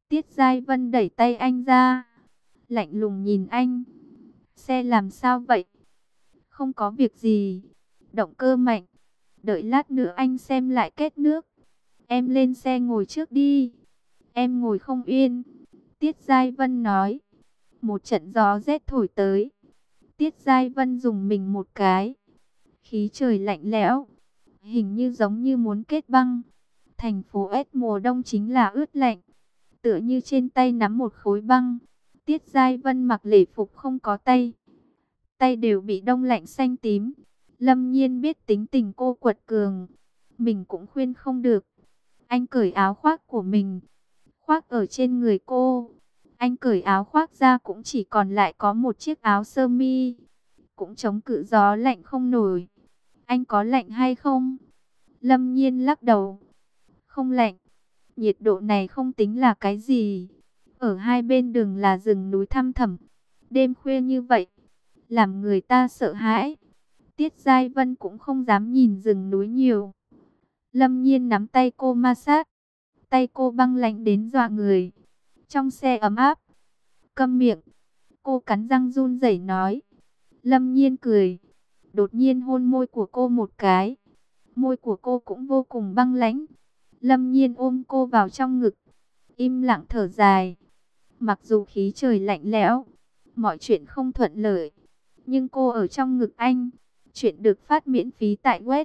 Tiết Giai Vân đẩy tay anh ra, lạnh lùng nhìn anh. Xe làm sao vậy? Không có việc gì. Động cơ mạnh. Đợi lát nữa anh xem lại kết nước. Em lên xe ngồi trước đi. Em ngồi không yên. Tiết Giai Vân nói. Một trận gió rét thổi tới. Tiết Giai Vân dùng mình một cái. Khí trời lạnh lẽo. Hình như giống như muốn kết băng. Thành phố S mùa đông chính là ướt lạnh. Tựa như trên tay nắm một khối băng. Tiết Giai Vân mặc lễ phục không có tay. Tay đều bị đông lạnh xanh tím. Lâm Nhiên biết tính tình cô quật cường. Mình cũng khuyên không được. Anh cởi áo khoác của mình. Khoác ở trên người cô. Anh cởi áo khoác ra cũng chỉ còn lại có một chiếc áo sơ mi. Cũng chống cự gió lạnh không nổi. Anh có lạnh hay không? Lâm Nhiên lắc đầu. Không lạnh. Nhiệt độ này không tính là cái gì. Ở hai bên đường là rừng núi thăm thẳm. Đêm khuya như vậy, làm người ta sợ hãi. Tiết Giai Vân cũng không dám nhìn rừng núi nhiều. Lâm Nhiên nắm tay cô ma sát. Tay cô băng lạnh đến dọa người. Trong xe ấm áp. Câm miệng. Cô cắn răng run rẩy nói. Lâm Nhiên cười. Đột nhiên hôn môi của cô một cái. Môi của cô cũng vô cùng băng lãnh. Lâm Nhiên ôm cô vào trong ngực. Im lặng thở dài. Mặc dù khí trời lạnh lẽo, mọi chuyện không thuận lợi, nhưng cô ở trong ngực anh. Chuyện được phát miễn phí tại web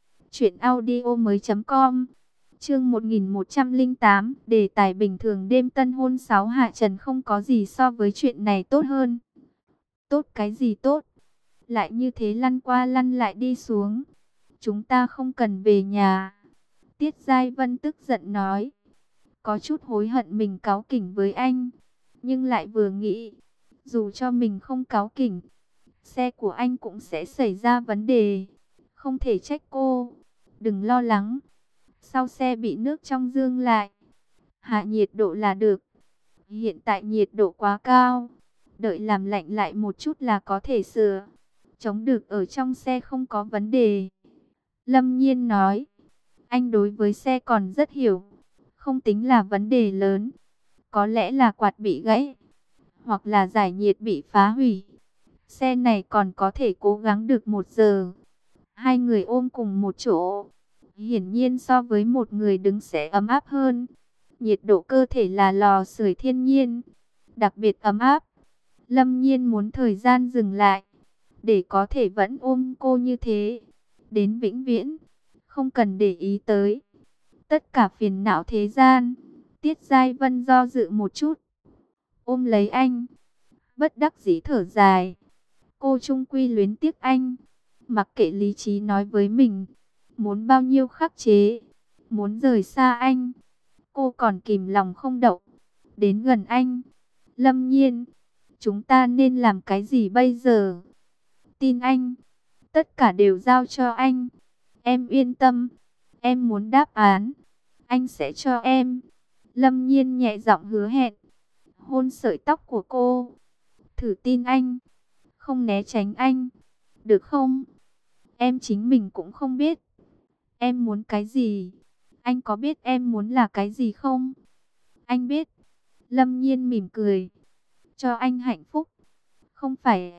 truyệnaudiomoi.com. Chương 1108, đề tài bình thường đêm tân hôn 6 hạ trần không có gì so với chuyện này tốt hơn. Tốt cái gì tốt? Lại như thế lăn qua lăn lại đi xuống. Chúng ta không cần về nhà. Tiết Giai Vân tức giận nói. Có chút hối hận mình cáu kỉnh với anh. Nhưng lại vừa nghĩ, dù cho mình không cáu kỉnh, xe của anh cũng sẽ xảy ra vấn đề. Không thể trách cô. Đừng lo lắng. Sau xe bị nước trong dương lại. Hạ nhiệt độ là được. Hiện tại nhiệt độ quá cao. Đợi làm lạnh lại một chút là có thể sửa. Chống được ở trong xe không có vấn đề. Lâm Nhiên nói. Anh đối với xe còn rất hiểu. Không tính là vấn đề lớn. Có lẽ là quạt bị gãy. Hoặc là giải nhiệt bị phá hủy. Xe này còn có thể cố gắng được 1 giờ. Hai người ôm cùng một chỗ. Hiển nhiên so với một người đứng sẽ ấm áp hơn. Nhiệt độ cơ thể là lò sưởi thiên nhiên. Đặc biệt ấm áp. Lâm Nhiên muốn thời gian dừng lại. Để có thể vẫn ôm cô như thế. Đến vĩnh viễn. Không cần để ý tới tất cả phiền não thế gian. Tiết Giai Vân do dự một chút. Ôm lấy anh. Bất đắc dĩ thở dài. Cô chung quy luyến tiếc anh. Mặc kệ lý trí nói với mình. Muốn bao nhiêu khắc chế. Muốn rời xa anh. Cô còn kìm lòng không đậu. Đến gần anh. Lâm Nhiên. Chúng ta nên làm cái gì bây giờ? Tin anh. Tất cả đều giao cho anh. Em yên tâm. Em muốn đáp án. Anh sẽ cho em. Lâm Nhiên nhẹ giọng hứa hẹn. Hôn sợi tóc của cô. Thử tin anh. Không né tránh anh. Được không? Em chính mình cũng không biết. Em muốn cái gì? Anh có biết em muốn là cái gì không? Anh biết. Lâm Nhiên mỉm cười. Cho anh hạnh phúc. Không phải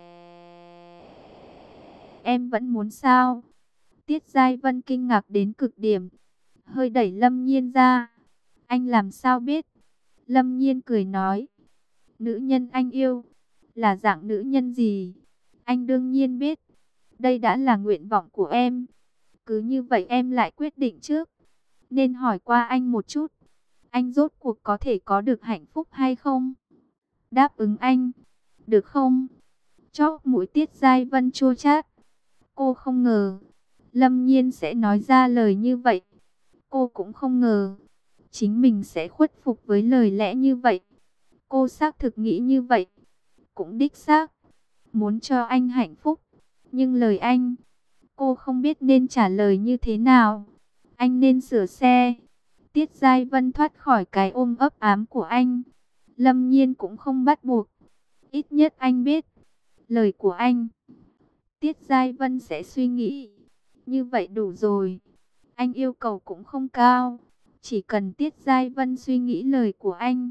em vẫn muốn sao? Tiết Giai Vân kinh ngạc đến cực điểm. Hơi đẩy Lâm Nhiên ra. Anh làm sao biết? Lâm Nhiên cười nói. Nữ nhân anh yêu là dạng nữ nhân gì? Anh đương nhiên biết. Đây đã là nguyện vọng của em. Cứ như vậy em lại quyết định trước. Nên hỏi qua anh một chút. Anh rốt cuộc có thể có được hạnh phúc hay không? Đáp ứng anh. Được không? Chóp mũi Tiết Giai Vân chua chát. Cô không ngờ Lâm Nhiên sẽ nói ra lời như vậy. Cô cũng không ngờ chính mình sẽ khuất phục với lời lẽ như vậy. Cô xác thực nghĩ như vậy. Cũng đích xác muốn cho anh hạnh phúc. Nhưng lời anh, cô không biết nên trả lời như thế nào. Anh nên sửa xe. Tiết Giai Vân thoát khỏi cái ôm ấp ám của anh. Lâm Nhiên cũng không bắt buộc. Ít nhất anh biết lời của anh. Tiết Giai Vân sẽ suy nghĩ. Như vậy đủ rồi. Anh yêu cầu cũng không cao. Chỉ cần Tiết Giai Vân suy nghĩ lời của anh.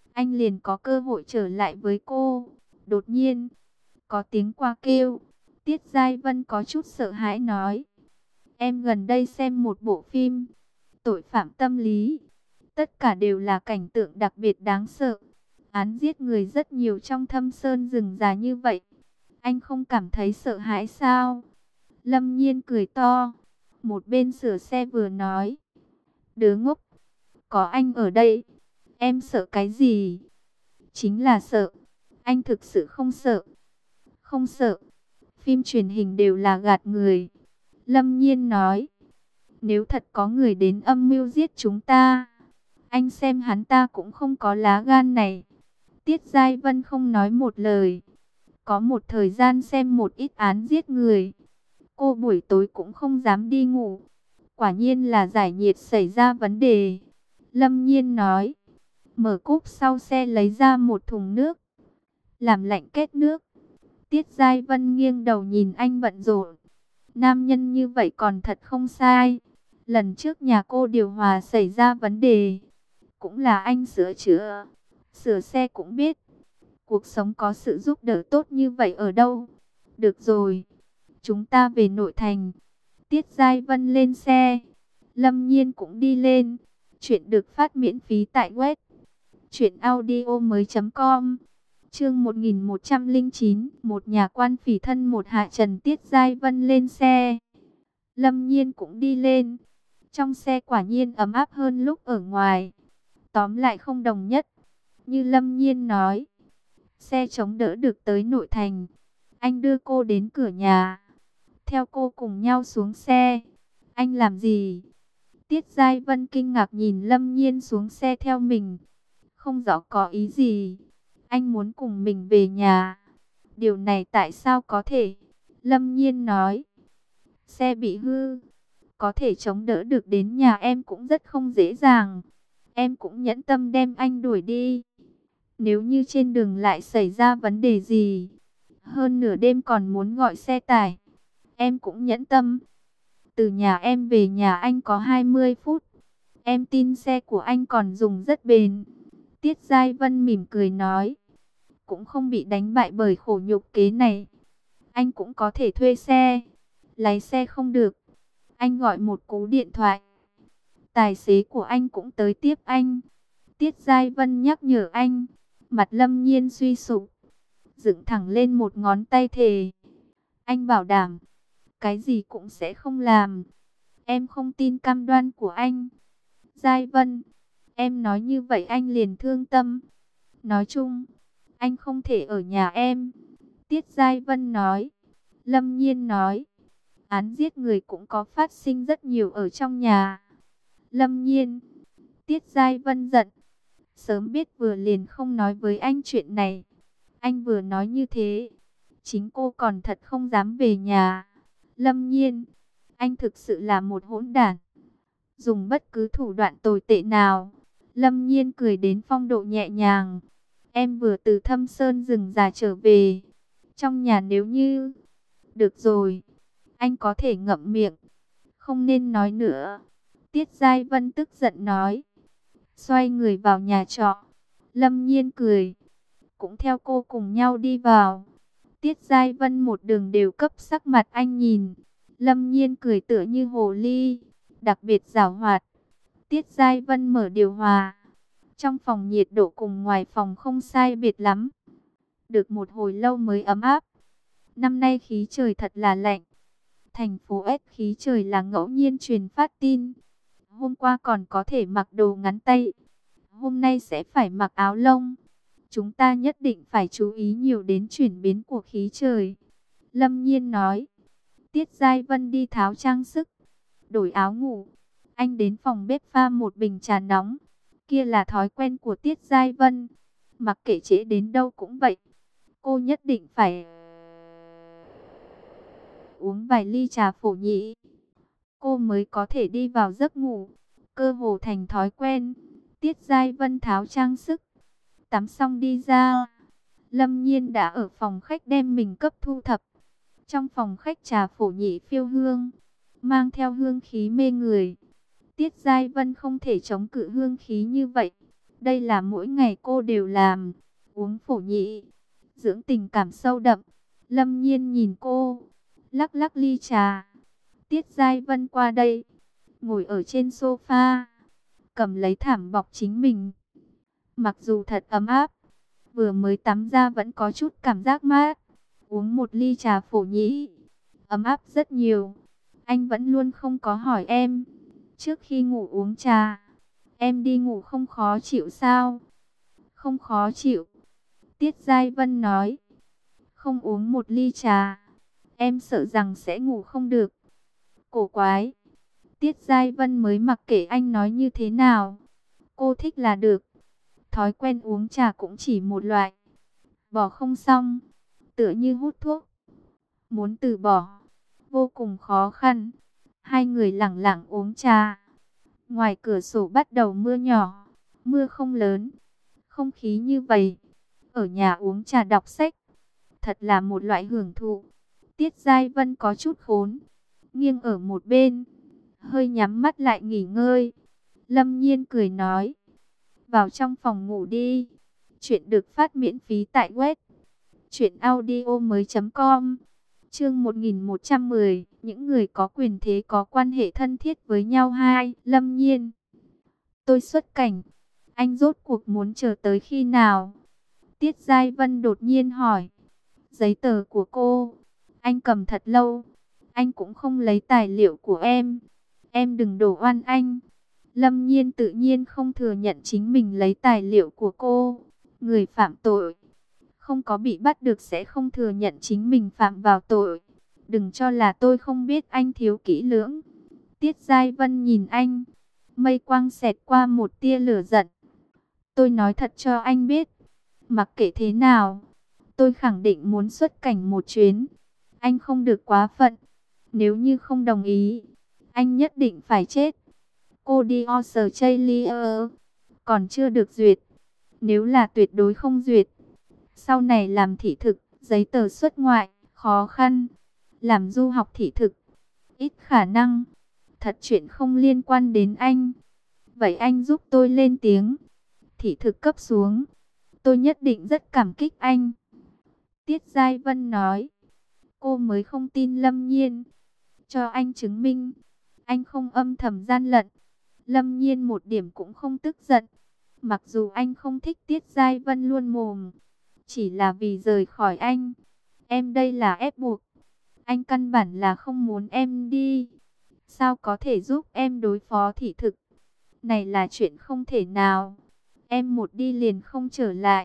anh liền có cơ hội trở lại với cô. Đột nhiên, có tiếng qua kêu. Tiết Giai Vân có chút sợ hãi nói. Em gần đây xem một bộ phim, tội phạm tâm lý. Tất cả đều là cảnh tượng đặc biệt đáng sợ. Án giết người rất nhiều trong thâm sơn rừng già như vậy. Anh không cảm thấy sợ hãi sao? Lâm Nhiên cười to. Một bên sửa xe vừa nói. Đứa ngốc, có anh ở đây, em sợ cái gì? Chính là sợ. Anh thực sự không sợ. Không sợ. Phim truyền hình đều là gạt người. Lâm Nhiên nói. Nếu thật có người đến âm mưu giết chúng ta, anh xem hắn ta cũng không có lá gan này. Tiết Giai Vân không nói một lời. Có một thời gian xem một ít án giết người, cô buổi tối cũng không dám đi ngủ. Quả nhiên là giải nhiệt xảy ra vấn đề. Lâm Nhiên nói. Mở cốp sau xe lấy ra một thùng nước, làm lạnh kết nước. Tiết Giai Vân nghiêng đầu nhìn anh bận rộn. Nam nhân như vậy còn thật không sai. Lần trước nhà cô điều hòa xảy ra vấn đề, cũng là anh sửa chữa. Sửa xe cũng biết. Cuộc sống có sự giúp đỡ tốt như vậy ở đâu. Được rồi, chúng ta về nội thành. Tiết Giai Vân lên xe, Lâm Nhiên cũng đi lên. Chuyện được phát miễn phí tại web truyệnaudiomoi.com. Chương 1109, một nhà quan phỉ thân một hạ trần. Tiết Giai Vân lên xe, Lâm Nhiên cũng đi lên. Trong xe quả nhiên ấm áp hơn lúc ở ngoài. Tóm lại không đồng nhất. Như Lâm Nhiên nói, xe chống đỡ được tới nội thành. Anh đưa cô đến cửa nhà, theo cô cùng nhau xuống xe. Anh làm gì? Tiết Giai Vân kinh ngạc nhìn Lâm Nhiên xuống xe theo mình. Không rõ có ý gì. Anh muốn cùng mình về nhà. Điều này tại sao có thể? Lâm Nhiên nói. Xe bị hư, có thể chống đỡ được đến nhà em cũng rất không dễ dàng. Em cũng nhẫn tâm đem anh đuổi đi. Nếu như trên đường lại xảy ra vấn đề gì, hơn nửa đêm còn muốn gọi xe tải, em cũng nhẫn tâm. Từ nhà em về nhà anh có 20 phút. Em tin xe của anh còn dùng rất bền. Tiết Giai Vân mỉm cười nói. Cũng không bị đánh bại bởi khổ nhục kế này. Anh cũng có thể thuê xe. Lái xe không được, anh gọi một cú điện thoại, tài xế của anh cũng tới tiếp anh. Tiết Giai Vân nhắc nhở anh. Mặt Lâm Nhiên suy sụp, dựng thẳng lên một ngón tay thề. Anh bảo đảm, cái gì cũng sẽ không làm. Em không tin cam đoan của anh. Giai Vân, em nói như vậy anh liền thương tâm. Nói chung, anh không thể ở nhà em. Tiết Giai Vân nói. Lâm Nhiên nói. Án giết người cũng có phát sinh rất nhiều ở trong nhà. Lâm Nhiên. Tiết Giai Vân giận. Sớm biết vừa liền không nói với anh chuyện này. Anh vừa nói như thế, chính cô còn thật không dám về nhà. Lâm Nhiên, anh thực sự là một hỗn đản. Dùng bất cứ thủ đoạn tồi tệ nào. Lâm Nhiên cười đến phong độ nhẹ nhàng. Em vừa từ thâm sơn rừng già trở về. Trong nhà nếu như... Được rồi, anh có thể ngậm miệng, không nên nói nữa. Tiết Giai Vân tức giận nói. Xoay người vào nhà trọ. Lâm Nhiên cười, cũng theo cô cùng nhau đi vào. Tiết Giai Vân một đường đều cấp sắc mặt anh nhìn. Lâm Nhiên cười tựa như hồ ly, đặc biệt giảo hoạt. Tiết Giai Vân mở điều hòa. Trong phòng nhiệt độ cùng ngoài phòng không sai biệt lắm. Được một hồi lâu mới ấm áp. Năm nay khí trời thật là lạnh. Thành phố S khí trời là ngẫu nhiên truyền phát tin. Hôm qua còn có thể mặc đồ ngắn tay, hôm nay sẽ phải mặc áo lông. Chúng ta nhất định phải chú ý nhiều đến chuyển biến của khí trời. Lâm Nhiên nói. Tiết Giai Vân đi tháo trang sức, đổi áo ngủ. Anh đến phòng bếp pha một bình trà nóng. Kia là thói quen của Tiết Giai Vân. Mặc kệ trễ đến đâu cũng vậy, cô nhất định phải uống vài ly trà phổ nhĩ, cô mới có thể đi vào giấc ngủ. Cơ hồ thành thói quen. Tiết Giai Vân tháo trang sức, tắm xong đi ra. Lâm Nhiên đã ở phòng khách đem mình cấp thu thập. Trong phòng khách trà phổ nhĩ phiêu hương, mang theo hương khí mê người. Tiết Giai Vân không thể chống cự hương khí như vậy. Đây là mỗi ngày cô đều làm, uống phổ nhị, dưỡng tình cảm sâu đậm. Lâm Nhiên nhìn cô, lắc lắc ly trà. Tiết Giai Vân qua đây, ngồi ở trên sofa, cầm lấy thảm bọc chính mình. Mặc dù thật ấm áp, vừa mới tắm ra vẫn có chút cảm giác mát. Uống một ly trà phổ nhĩ, ấm áp rất nhiều. Anh vẫn luôn không có hỏi em, trước khi ngủ uống trà, em đi ngủ không khó chịu sao? Không khó chịu, Tiết Giai Vân nói. Không uống một ly trà, em sợ rằng sẽ ngủ không được. Cổ quái, Tiết Giai Vân mới mặc kệ anh nói như thế nào. Cô thích là được. Thói quen uống trà cũng chỉ một loại. Bỏ không xong, tựa như hút thuốc. Muốn từ bỏ, vô cùng khó khăn. Hai người lẳng lặng uống trà. Ngoài cửa sổ bắt đầu mưa nhỏ. Mưa không lớn. Không khí như vậy. Ở nhà uống trà đọc sách, thật là một loại hưởng thụ. Tiết Giai Vân có chút khốn, nghiêng ở một bên, hơi nhắm mắt lại nghỉ ngơi. Lâm Nhiên cười nói, vào trong phòng ngủ đi. Chuyện được phát miễn phí tại web truyệnaudiomoi.com. Chương 1110, những người có quyền thế có quan hệ thân thiết với nhau. Hai, Lâm Nhiên. Tôi xuất cảnh, anh rốt cuộc muốn chờ tới khi nào? Tiết Giai Vân đột nhiên hỏi. Giấy tờ của cô, anh cầm thật lâu, anh cũng không lấy tài liệu của em đừng đổ oan anh. Lâm Nhiên tự nhiên không thừa nhận chính mình lấy tài liệu của cô. Người phạm tội, không có bị bắt được sẽ không thừa nhận chính mình phạm vào tội. Đừng cho là tôi không biết anh thiếu kỹ lưỡng. Tiết Giai Vân nhìn anh, mây quang xẹt qua một tia lửa giận. Tôi nói thật cho anh biết, mặc kệ thế nào, tôi khẳng định muốn xuất cảnh một chuyến. Anh không được quá phận. Nếu như không đồng ý, anh nhất định phải chết. Cô đi Australia, còn chưa được duyệt. Nếu là tuyệt đối không duyệt, sau này làm thị thực, giấy tờ xuất ngoại, khó khăn. Làm du học thị thực, ít khả năng. Thật chuyện không liên quan đến anh. Vậy anh giúp tôi lên tiếng. Thị thực cấp xuống, tôi nhất định rất cảm kích anh. Tiết Giai Vân nói. Cô mới không tin Lâm Nhiên. Cho anh chứng minh, anh không âm thầm gian lận. Lâm Nhiên một điểm cũng không tức giận. Mặc dù anh không thích Tiết Giai Vân luôn mồm, chỉ là vì rời khỏi anh. Em đây là ép buộc. Anh căn bản là không muốn em đi. Sao có thể giúp em đối phó thị thực? Này là chuyện không thể nào. Em một đi liền không trở lại.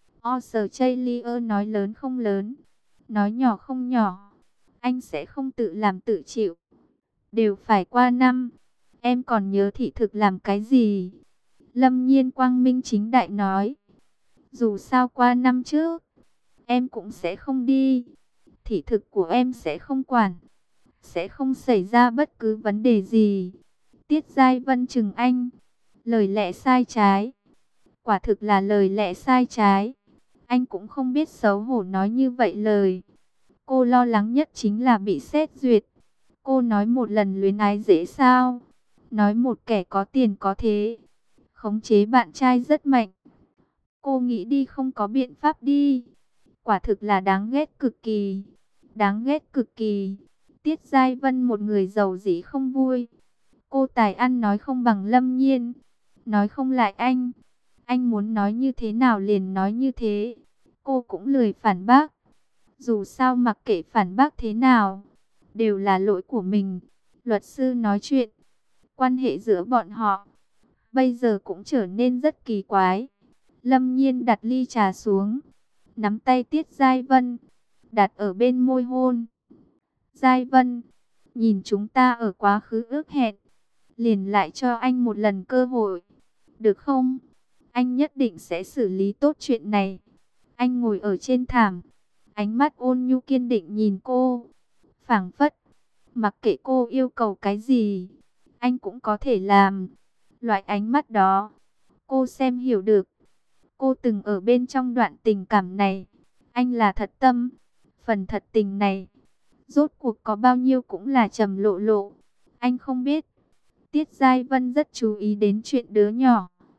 Australia nói lớn không lớn, nói nhỏ không nhỏ. Anh sẽ không tự làm tự chịu. Đều phải qua năm. Em còn nhớ thị thực làm cái gì? Lâm Nhiên quang minh chính đại nói. Dù sao qua năm trước, em cũng sẽ không đi. Thị thực của em sẽ không quản. Sẽ không xảy ra bất cứ vấn đề gì. Tiết Giai Vân chừng anh. Lời lẽ sai trái. Quả thực là lời lẽ sai trái. Anh cũng không biết xấu hổ nói như vậy lời. Cô lo lắng nhất chính là bị xét duyệt. Cô nói một lần luyến ái dễ sao? Nói một kẻ có tiền có thế, khống chế bạn trai rất mạnh. Cô nghĩ đi không có biện pháp đi. Quả thực là đáng ghét cực kỳ. Đáng ghét cực kỳ. Tiết Giai Vân một người giàu dĩ không vui. Cô tài ăn nói không bằng Lâm Nhiên. Nói không lại anh. Anh muốn nói như thế nào liền nói như thế. Cô cũng lười phản bác. Dù sao mặc kệ phản bác thế nào, đều là lỗi của mình. Luật sư nói chuyện. Quan hệ giữa bọn họ bây giờ cũng trở nên rất kỳ quái. Lâm Nhiên đặt ly trà xuống, nắm tay Tiết Giai Vân, đặt ở bên môi hôn. Giai Vân, nhìn chúng ta ở quá khứ ước hẹn, liền lại cho anh một lần cơ hội. Được không? Anh nhất định sẽ xử lý tốt chuyện này. Anh ngồi ở trên thảm, ánh mắt ôn nhu kiên định nhìn cô. Phảng phất, mặc kệ cô yêu cầu cái gì, anh cũng có thể làm. Loại ánh mắt đó, cô xem hiểu được. Cô từng ở bên trong đoạn tình cảm này. Anh là thật tâm. Phần thật tình này, rốt cuộc có bao nhiêu cũng là trầm lộ lộ. Anh không biết. Tiết Giai Vân rất chú ý đến chuyện đứa nhỏ.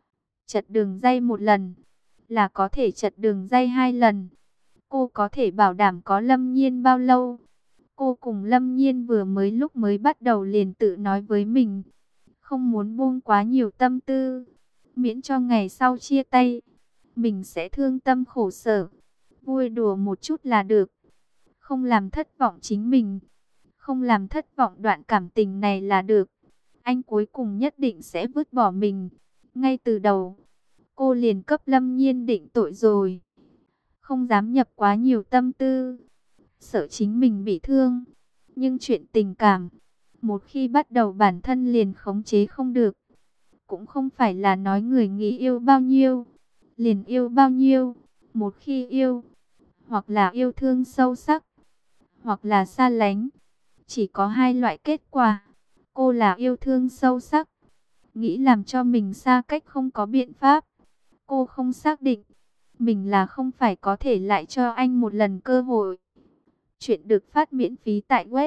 Chật đường ray một lần, là có thể chật đường ray 2 lần. Cô có thể bảo đảm có Lâm Nhiên bao lâu? Cô cùng Lâm Nhiên vừa lúc mới bắt đầu liền tự nói với mình, không muốn buông quá nhiều tâm tư, miễn cho ngày sau chia tay, mình sẽ thương tâm khổ sở. Vui đùa một chút là được, không làm thất vọng chính mình, không làm thất vọng đoạn cảm tình này là được. Anh cuối cùng nhất định sẽ vứt bỏ mình. Ngay từ đầu, cô liền cấp Lâm Nhiên định tội rồi. Không dám nhập quá nhiều tâm tư, sợ chính mình bị thương. Nhưng chuyện tình cảm, một khi bắt đầu bản thân liền khống chế không được. Cũng không phải là nói người nghĩ yêu bao nhiêu, liền yêu bao nhiêu. Một khi yêu, hoặc là yêu thương sâu sắc, hoặc là xa lánh. Chỉ có 2 loại kết quả. Cô là yêu thương sâu sắc, nghĩ làm cho mình xa cách không có biện pháp. Cô không xác định mình là không phải có thể lại cho anh một lần cơ hội. Chuyện được phát miễn phí tại web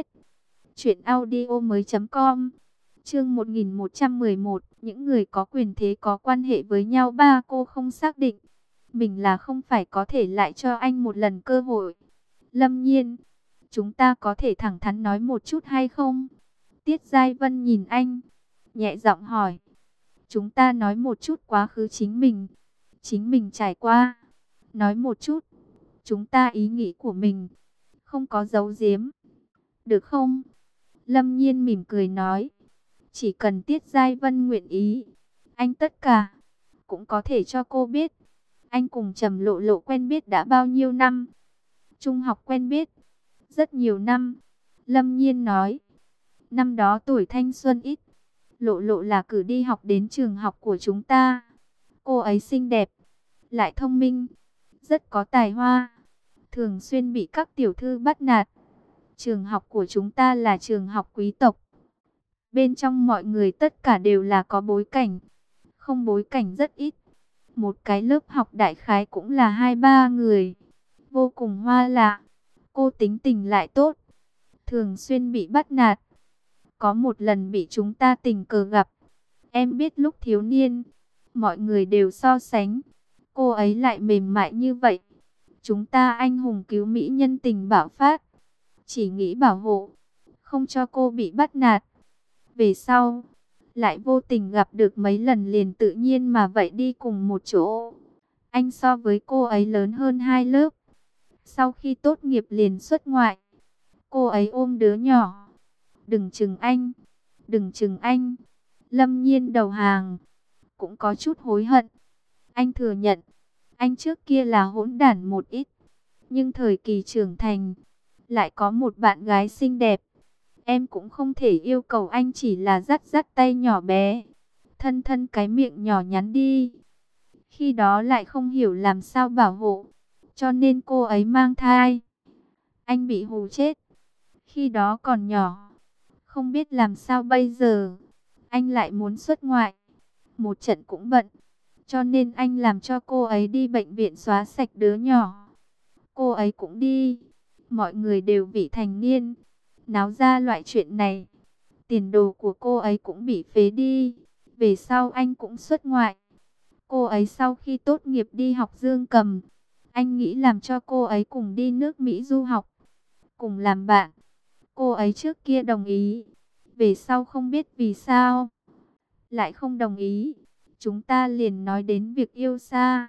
truyệnaudiomoi.com. Chương 1111, những người có quyền thế có quan hệ với nhau. Cô không xác định mình là không phải có thể lại cho anh một lần cơ hội. Lâm Nhiên, chúng ta có thể thẳng thắn nói một chút hay không? Tiết Giai Vân nhìn anh, nhẹ giọng hỏi. Chúng ta nói một chút quá khứ chính mình trải qua. Nói một chút, chúng ta ý nghĩ của mình, không có giấu giếm. Được không? Lâm Nhiên mỉm cười nói. Chỉ cần Tiết Giai Vân nguyện ý, anh tất cả cũng có thể cho cô biết. Anh cùng Trầm Lộ Lộ quen biết đã bao nhiêu năm? Trung học quen biết, rất nhiều năm. Lâm Nhiên nói. Năm đó tuổi thanh xuân ít, Lộ Lộ là cử đi học đến trường học của chúng ta. Cô ấy xinh đẹp, lại thông minh, rất có tài hoa, thường xuyên bị các tiểu thư bắt nạt. Trường học của chúng ta là trường học quý tộc. Bên trong mọi người tất cả đều là có bối cảnh, không bối cảnh rất ít. Một cái lớp học đại khái cũng là 2-3 người, vô cùng hoa lạ. Cô tính tình lại tốt, thường xuyên bị bắt nạt. Có một lần bị chúng ta tình cờ gặp. Em biết lúc thiếu niên, mọi người đều so sánh. Cô ấy lại mềm mại như vậy. Chúng ta anh hùng cứu mỹ nhân tình bạo phát. Chỉ nghĩ bảo hộ, không cho cô bị bắt nạt. Về sau, lại vô tình gặp được mấy lần liền tự nhiên mà vậy đi cùng một chỗ. Anh so với cô ấy lớn hơn 2 lớp. Sau khi tốt nghiệp liền xuất ngoại. Cô ấy ôm đứa nhỏ. Đừng chừng anh, đừng chừng anh. Lâm Nhiên đầu hàng, cũng có chút hối hận. Anh thừa nhận, anh trước kia là hỗn đản một ít. Nhưng thời kỳ trưởng thành, lại có một bạn gái xinh đẹp. Em cũng không thể yêu cầu anh chỉ là dắt dắt tay nhỏ bé, thân thân cái miệng nhỏ nhắn đi. Khi đó lại không hiểu làm sao bảo hộ, cho nên cô ấy mang thai. Anh bị hù chết. Khi đó còn nhỏ, không biết làm sao bây giờ. Anh lại muốn xuất ngoại, một trận cũng bận, cho nên anh làm cho cô ấy đi bệnh viện xóa sạch đứa nhỏ. Cô ấy cũng đi. Mọi người đều vị thành niên, náo ra loại chuyện này. Tiền đồ của cô ấy cũng bị phế đi. Về sau anh cũng xuất ngoại. Cô ấy sau khi tốt nghiệp đi học dương cầm. Anh nghĩ làm cho cô ấy cùng đi nước Mỹ du học, cùng làm bạn. Cô ấy trước kia đồng ý, về sau không biết vì sao lại không đồng ý. Chúng ta liền nói đến việc yêu xa.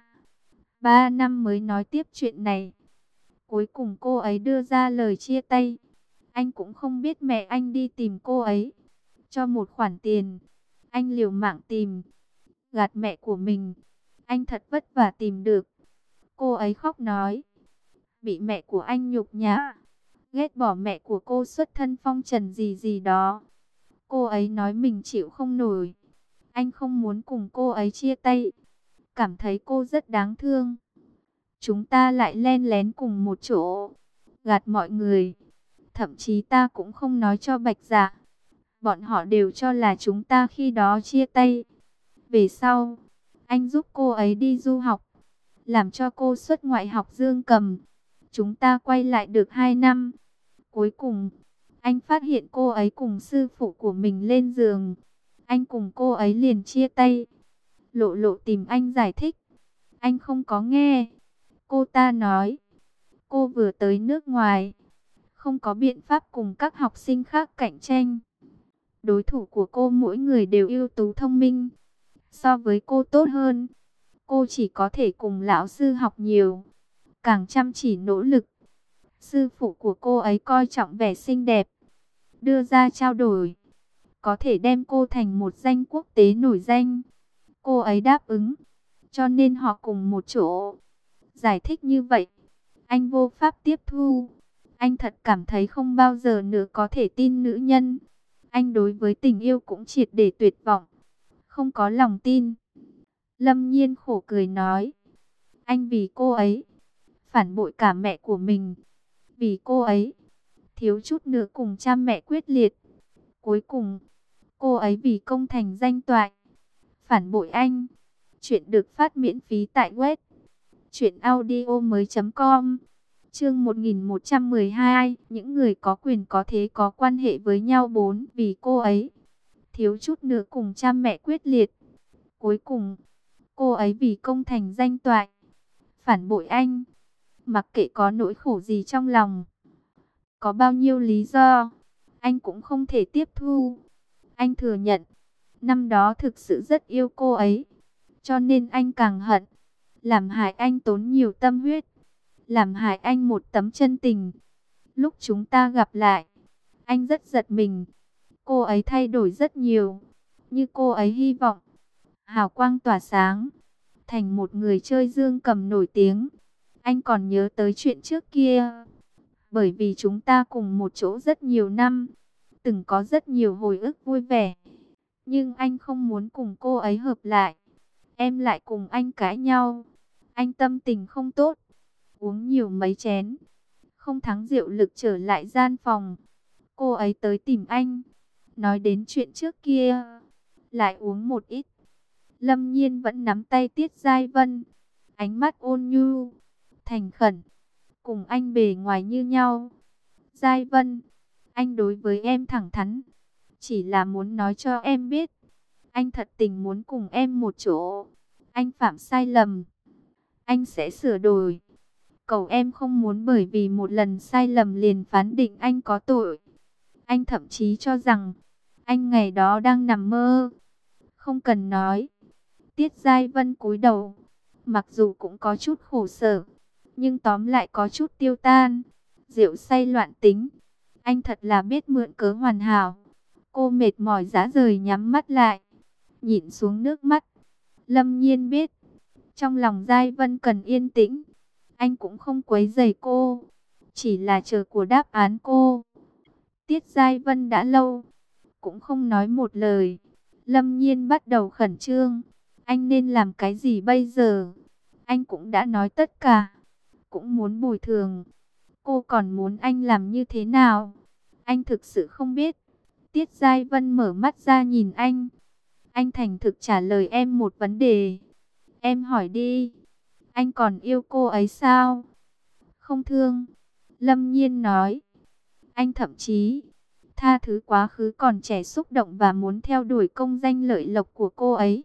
3 năm mới nói tiếp chuyện này. Cuối cùng cô ấy đưa ra lời chia tay. Anh cũng không biết mẹ anh đi tìm cô ấy, cho một khoản tiền. Anh liều mạng tìm, gạt mẹ của mình. Anh thật vất vả tìm được. Cô ấy khóc nói, bị mẹ của anh nhục nhã, ghét bỏ mẹ của cô xuất thân phong trần gì gì đó. Cô ấy nói mình chịu không nổi. Anh không muốn cùng cô ấy chia tay, cảm thấy cô rất đáng thương. Chúng ta lại len lén cùng một chỗ, gạt mọi người. Thậm chí ta cũng không nói cho Bạch Dạ. Bọn họ đều cho là chúng ta khi đó chia tay. Về sau, anh giúp cô ấy đi du học, làm cho cô xuất ngoại học dương cầm. Chúng ta quay lại được 2 năm. Cuối cùng, anh phát hiện cô ấy cùng sư phụ của mình lên giường. Anh cùng cô ấy liền chia tay. Lộ Lộ tìm anh giải thích. Anh không có nghe. Cô ta nói, cô vừa tới nước ngoài, không có biện pháp cùng các học sinh khác cạnh tranh. Đối thủ của cô mỗi người đều ưu tú thông minh, so với cô tốt hơn. Cô chỉ có thể cùng lão sư học nhiều, càng chăm chỉ nỗ lực. Sư phụ của cô ấy coi trọng vẻ xinh đẹp, đưa ra trao đổi, có thể đem cô thành một danh quốc tế nổi danh. Cô ấy đáp ứng, cho nên họ cùng một chỗ. Giải thích như vậy, anh vô pháp tiếp thu. Anh thật cảm thấy không bao giờ nữa có thể tin nữ nhân. Anh đối với tình yêu cũng triệt để tuyệt vọng, không có lòng tin. Lâm Nhiên khổ cười nói, anh vì cô ấy, phản bội cả mẹ của mình. Vì cô ấy, thiếu chút nữa cùng cha mẹ quyết liệt. Cuối cùng, cô ấy vì công thành danh toại, phản bội anh. Chuyện được phát miễn phí tại web truyệnaudiomoi.com. Chương 1112, những người có quyền có thế có quan hệ với nhau 4. Vì cô ấy, thiếu chút nữa cùng cha mẹ quyết liệt. Cuối cùng, cô ấy vì công thành danh toại, phản bội anh. Mặc kệ có nỗi khổ gì trong lòng, có bao nhiêu lý do, anh cũng không thể tiếp thu. Anh thừa nhận, năm đó thực sự rất yêu cô ấy, cho nên anh càng hận. Làm hại anh tốn nhiều tâm huyết, làm hại anh một tấm chân tình. Lúc chúng ta gặp lại, anh rất giật mình. Cô ấy thay đổi rất nhiều, như cô ấy hy vọng, hào quang tỏa sáng, thành một người chơi dương cầm nổi tiếng. Anh còn nhớ tới chuyện trước kia, bởi vì chúng ta cùng một chỗ rất nhiều năm, từng có rất nhiều hồi ức vui vẻ. Nhưng anh không muốn cùng cô ấy hợp lại. Em lại cùng anh cãi nhau. Anh tâm tình không tốt, uống nhiều mấy chén, không thắng rượu lực trở lại gian phòng. Cô ấy tới tìm anh, nói đến chuyện trước kia, lại uống một ít. Lâm Nhiên vẫn nắm tay Tiết Giai Vân, ánh mắt ôn nhu, thành khẩn, cùng anh bề ngoài như nhau. Giai Vân, anh đối với em thẳng thắn, chỉ là muốn nói cho em biết, anh thật tình muốn cùng em một chỗ. Anh phạm sai lầm, anh sẽ sửa đổi. Cầu em không muốn bởi vì một lần sai lầm liền phán định anh có tội. Anh thậm chí cho rằng anh ngày đó đang nằm mơ. Không cần nói. Tiết Giai Vân cúi đầu, mặc dù cũng có chút khổ sở, nhưng tóm lại có chút tiêu tan. Rượu say loạn tính, anh thật là biết mượn cớ hoàn hảo. Cô mệt mỏi rã rời nhắm mắt lại, nhịn xuống nước mắt. Lâm Nhiên biết, trong lòng Giai Vân cần yên tĩnh. Anh cũng không quấy rầy cô, chỉ là chờ của đáp án cô. Tiết Giai Vân đã lâu, cũng không nói một lời. Lâm Nhiên bắt đầu khẩn trương. Anh nên làm cái gì bây giờ? Anh cũng đã nói tất cả, cũng muốn bồi thường. Cô còn muốn anh làm như thế nào? Anh thực sự không biết. Tiết Giai Vân mở mắt ra nhìn anh. Anh thành thực trả lời em một vấn đề. Em hỏi đi. Anh còn yêu cô ấy sao? Không thương. Lâm Nhiên nói. Anh thậm chí tha thứ quá khứ còn trẻ xúc động và muốn theo đuổi công danh lợi lộc của cô ấy.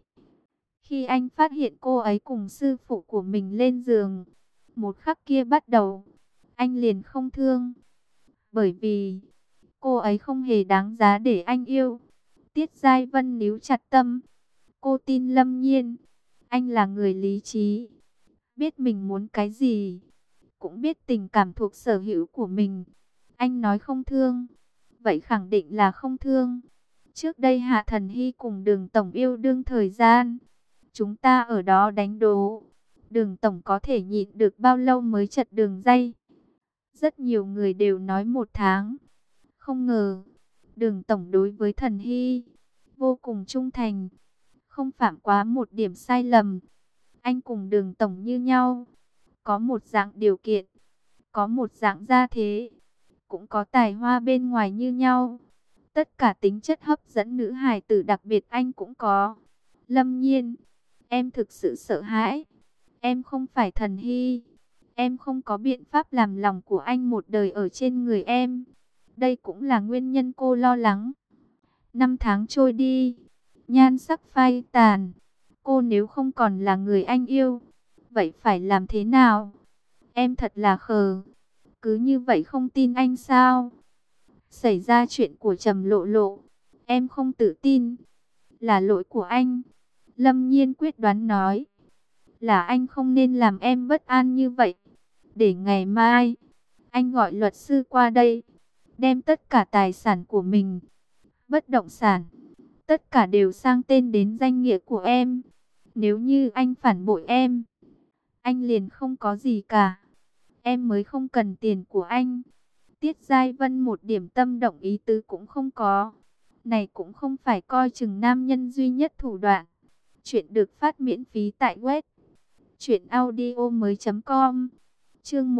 Khi anh phát hiện cô ấy cùng sư phụ của mình lên giường, một khắc kia bắt đầu, anh liền không thương. Bởi vì cô ấy không hề đáng giá để anh yêu. Tiết Giai Vân níu chặt tâm. Cô tin Lâm Nhiên. Anh là người lý trí, biết mình muốn cái gì, cũng biết tình cảm thuộc sở hữu của mình. Anh nói không thương, vậy khẳng định là không thương. Trước đây Hạ Thần Hy cùng Đường Tổng yêu đương thời gian, chúng ta ở đó đánh đố, Đường Tổng có thể nhịn được bao lâu mới chật đường dây. Rất nhiều người đều nói 1 tháng. Không ngờ, Đường Tổng đối với Thần Hy vô cùng trung thành, không phạm quá một điểm sai lầm. Anh cùng Đường Tổng như nhau, có một dạng điều kiện, có một dạng gia thế, cũng có tài hoa bên ngoài như nhau. Tất cả tính chất hấp dẫn nữ hài tử đặc biệt anh cũng có. Lâm Nhiên, em thực sự sợ hãi. Em không phải Thần Hy. Em không có biện pháp làm lòng của anh một đời ở trên người em. Đây cũng là nguyên nhân cô lo lắng. 5 tháng trôi đi, nhan sắc phai tàn, Cô nếu không còn là người anh yêu, vậy phải làm thế nào? Em thật là khờ. Cứ như vậy không tin anh sao? Xảy ra chuyện của Trầm Lộ Lộ, em không tự tin. Là lỗi của anh. Lâm Nhiên quyết đoán nói. Là anh không nên làm em bất an như vậy. Để ngày mai, anh gọi luật sư qua đây, đem tất cả tài sản của mình, bất động sản, tất cả đều sang tên đến danh nghĩa của em. Nếu như anh phản bội em, anh liền không có gì cả. Em mới không cần tiền của anh. Tiết Giai Vân một điểm tâm động ý tứ cũng không có. Này cũng không phải coi chừng nam nhân duy nhất thủ đoạn. Chuyện được phát miễn phí tại web truyệnaudiomoi.com. Chương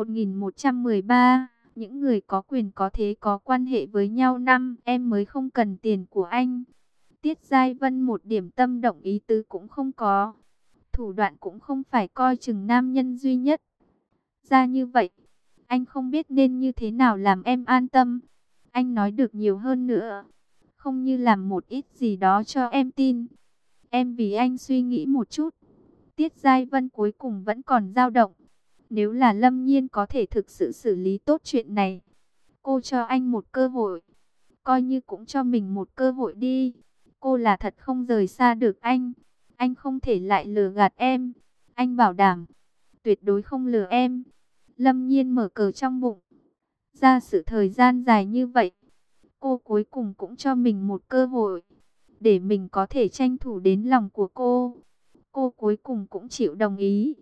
1113. Những người có quyền có thế có quan hệ với nhau năm. Em mới không cần tiền của anh. Tiết Giai Vân một điểm tâm động ý tứ cũng không có. Thủ đoạn cũng không phải coi chừng nam nhân duy nhất. Ra như vậy, anh không biết nên như thế nào làm em an tâm. Anh nói được nhiều hơn nữa, không như làm một ít gì đó cho em tin. Em vì anh suy nghĩ một chút. Tiết Giai Vân cuối cùng vẫn còn dao động. Nếu là Lâm Nhiên có thể thực sự xử lý tốt chuyện này, cô cho anh một cơ hội, coi như cũng cho mình một cơ hội đi. Cô là thật không rời xa được anh không thể lại lừa gạt em. Anh bảo đảm, tuyệt đối không lừa em. Lâm Nhiên mở cờ trong bụng. Ra sự thời gian dài như vậy, cô cuối cùng cũng cho mình một cơ hội, để mình có thể tranh thủ đến lòng của cô. Cô cuối cùng cũng chịu đồng ý,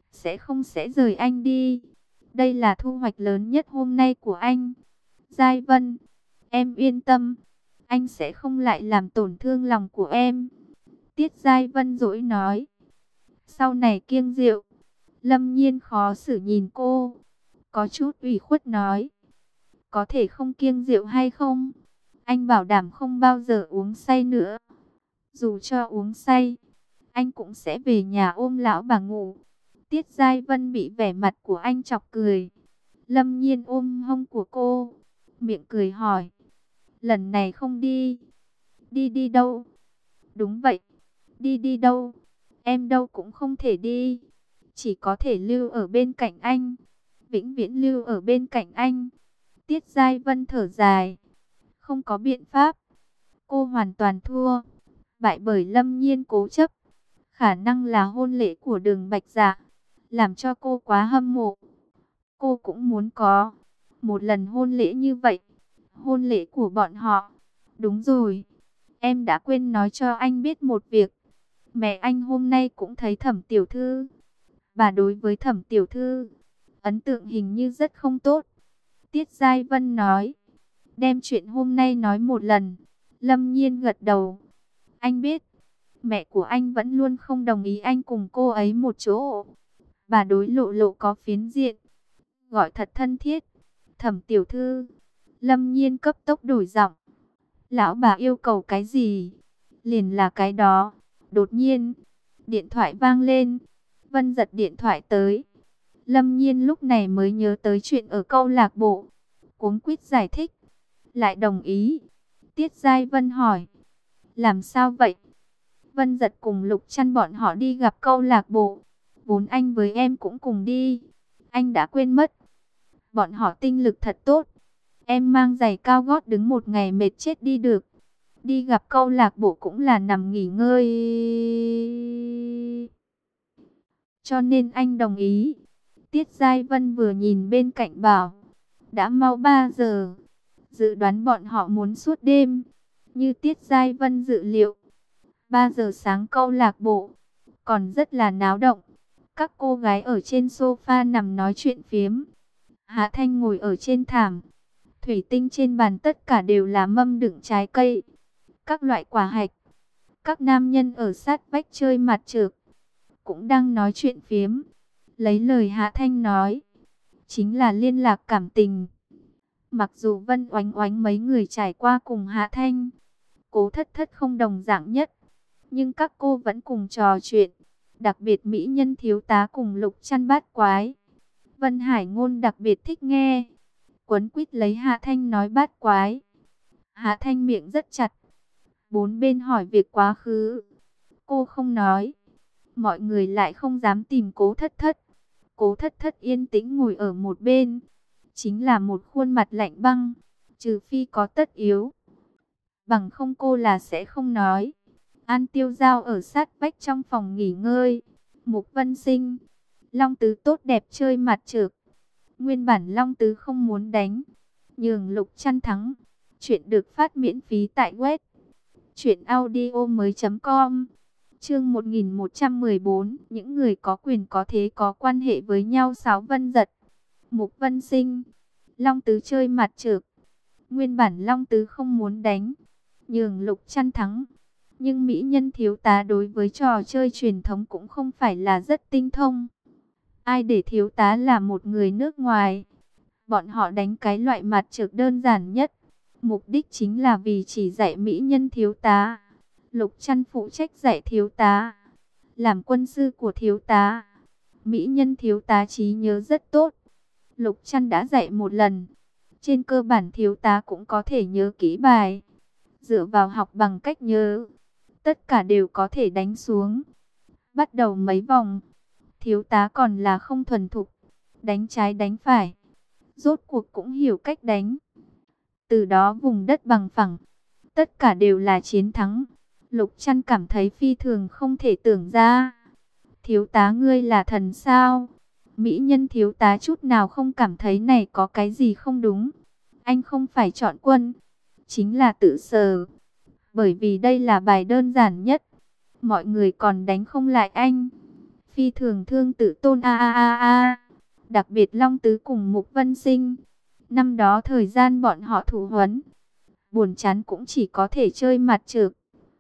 sẽ rời anh đi. Đây là thu hoạch lớn nhất hôm nay của anh. Giai Vân, em yên tâm, anh sẽ không lại làm tổn thương lòng của em. Tiết Giai Vân dỗi nói. Sau này kiêng rượu. Lâm Nhiên khó xử nhìn cô, có chút ủy khuất nói. Có thể không kiêng rượu hay không? Anh bảo đảm không bao giờ uống say nữa. Dù cho uống say, anh cũng sẽ về nhà ôm lão bà ngủ. Tiết Giai Vân bị vẻ mặt của anh chọc cười. Lâm Nhiên ôm hông của cô, miệng cười hỏi. Lần này không đi. Đi đi đâu? Đúng vậy. Đi đi đâu? Em đâu cũng không thể đi. Chỉ có thể lưu ở bên cạnh anh. Vĩnh viễn lưu ở bên cạnh anh. Tiết Giai Vân thở dài. Không có biện pháp. Cô hoàn toàn thua. Bại bởi Lâm Nhiên cố chấp. Khả năng là hôn lễ của Đường Bạch Dạ, làm cho cô quá hâm mộ. Cô cũng muốn có một lần hôn lễ như vậy. Hôn lễ của bọn họ. Đúng rồi. Em đã quên nói cho anh biết một việc. Mẹ anh hôm nay cũng thấy Thẩm tiểu thư. Bà đối với Thẩm tiểu thư, ấn tượng hình như rất không tốt. Tiết Giai Vân nói. Đem chuyện hôm nay nói một lần. Lâm Nhiên gật đầu. Anh biết, mẹ của anh vẫn luôn không đồng ý anh cùng cô ấy một chỗ. Bà đối Lộ Lộ có phiến diện, gọi thật thân thiết. Thẩm tiểu thư. Lâm Nhiên cấp tốc đổi giọng. Lão bà yêu cầu cái gì, liền là cái đó. Đột nhiên, điện thoại vang lên. Vân giật điện thoại tới. Lâm Nhiên lúc này mới nhớ tới chuyện ở câu lạc bộ, cuống quýt giải thích. Lại đồng ý. Tiết Giai Vân hỏi. Làm sao vậy? Vân giật cùng Lục Trăn bọn họ đi gặp câu lạc bộ. Vốn anh với em cũng cùng đi. Anh đã quên mất. Bọn họ tinh lực thật tốt. Em mang giày cao gót đứng một ngày mệt chết đi được. Đi gặp câu lạc bộ cũng là nằm nghỉ ngơi. Cho nên anh đồng ý. Tiết Giai Vân vừa nhìn bên cạnh bảo. Đã mau 3 giờ. Dự đoán bọn họ muốn suốt đêm. Như Tiết Giai Vân dự liệu, 3 giờ sáng câu lạc bộ còn rất là náo động. Các cô gái ở trên sofa nằm nói chuyện phiếm. Hạ Thanh ngồi ở trên thảm. Thủy tinh trên bàn tất cả đều là mâm đựng trái cây, các loại quả hạch. Các nam nhân ở sát vách chơi mặt trược, cũng đang nói chuyện phiếm. Lấy lời Hạ Thanh nói, chính là liên lạc cảm tình. Mặc dù Vân Oánh Oánh mấy người trải qua cùng Hạ Thanh, Cố Thất Thất không đồng dạng nhất, nhưng các cô vẫn cùng trò chuyện. Đặc biệt mỹ nhân thiếu tá cùng Lục Trăn bát quái, Vân Hải Ngôn đặc biệt thích nghe. Quấn quýt lấy Hạ Thanh nói bát quái. Hạ Thanh miệng rất chặt. Bốn bên hỏi việc quá khứ, cô không nói. mọi người lại không dám tìm Cố Thất Thất. Cố Thất Thất yên tĩnh ngồi ở một bên, chính là một khuôn mặt lạnh băng, trừ phi có tất yếu, bằng không cô là sẽ không nói. An Tiêu Giao ở sát vách trong phòng nghỉ ngơi. Mục Vân Sinh, Long Tứ tốt đẹp chơi mặt trược. Nguyên bản Long Tứ không muốn đánh, nhường Lục Chăn thắng. Chuyện được phát miễn phí tại web truyệnaudiomoi.com. Chương 1114, những người có quyền có thế có quan hệ với nhau. Sáo Vân Giật, Mục Vân Sinh, Long Tứ chơi mặt trược. Nguyên bản Long Tứ không muốn đánh, nhường Lục Chăn thắng. Nhưng mỹ nhân thiếu tá đối với trò chơi truyền thống cũng không phải là rất tinh thông. Ai để thiếu tá là một người nước ngoài. Bọn họ đánh cái loại mặt trược đơn giản nhất. Mục đích chính là vì chỉ dạy mỹ nhân thiếu tá. Lục Chăn phụ trách dạy thiếu tá, làm quân sư của thiếu tá. Mỹ nhân thiếu tá trí nhớ rất tốt. Lục Chăn đã dạy một lần, trên cơ bản thiếu tá cũng có thể nhớ kỹ bài. Dựa vào học bằng cách nhớ, tất cả đều có thể đánh xuống. Bắt đầu mấy vòng, thiếu tá còn là không thuần thục, đánh trái đánh phải, rốt cuộc cũng hiểu cách đánh. Từ đó vùng đất bằng phẳng, tất cả đều là chiến thắng. Lục Chăn cảm thấy phi thường không thể tưởng ra. Thiếu tá ngươi là thần sao? Mỹ nhân thiếu tá chút nào không cảm thấy này có cái gì không đúng. Anh không phải chọn quân, chính là tự sờ. Bởi vì đây là bài đơn giản nhất, mọi người còn đánh không lại anh. Phi thường thương tự tôn a. Đặc biệt Long Tứ cùng Mục Vân Sinh, năm đó thời gian bọn họ thủ huấn, buồn chán cũng chỉ có thể chơi mặt trược.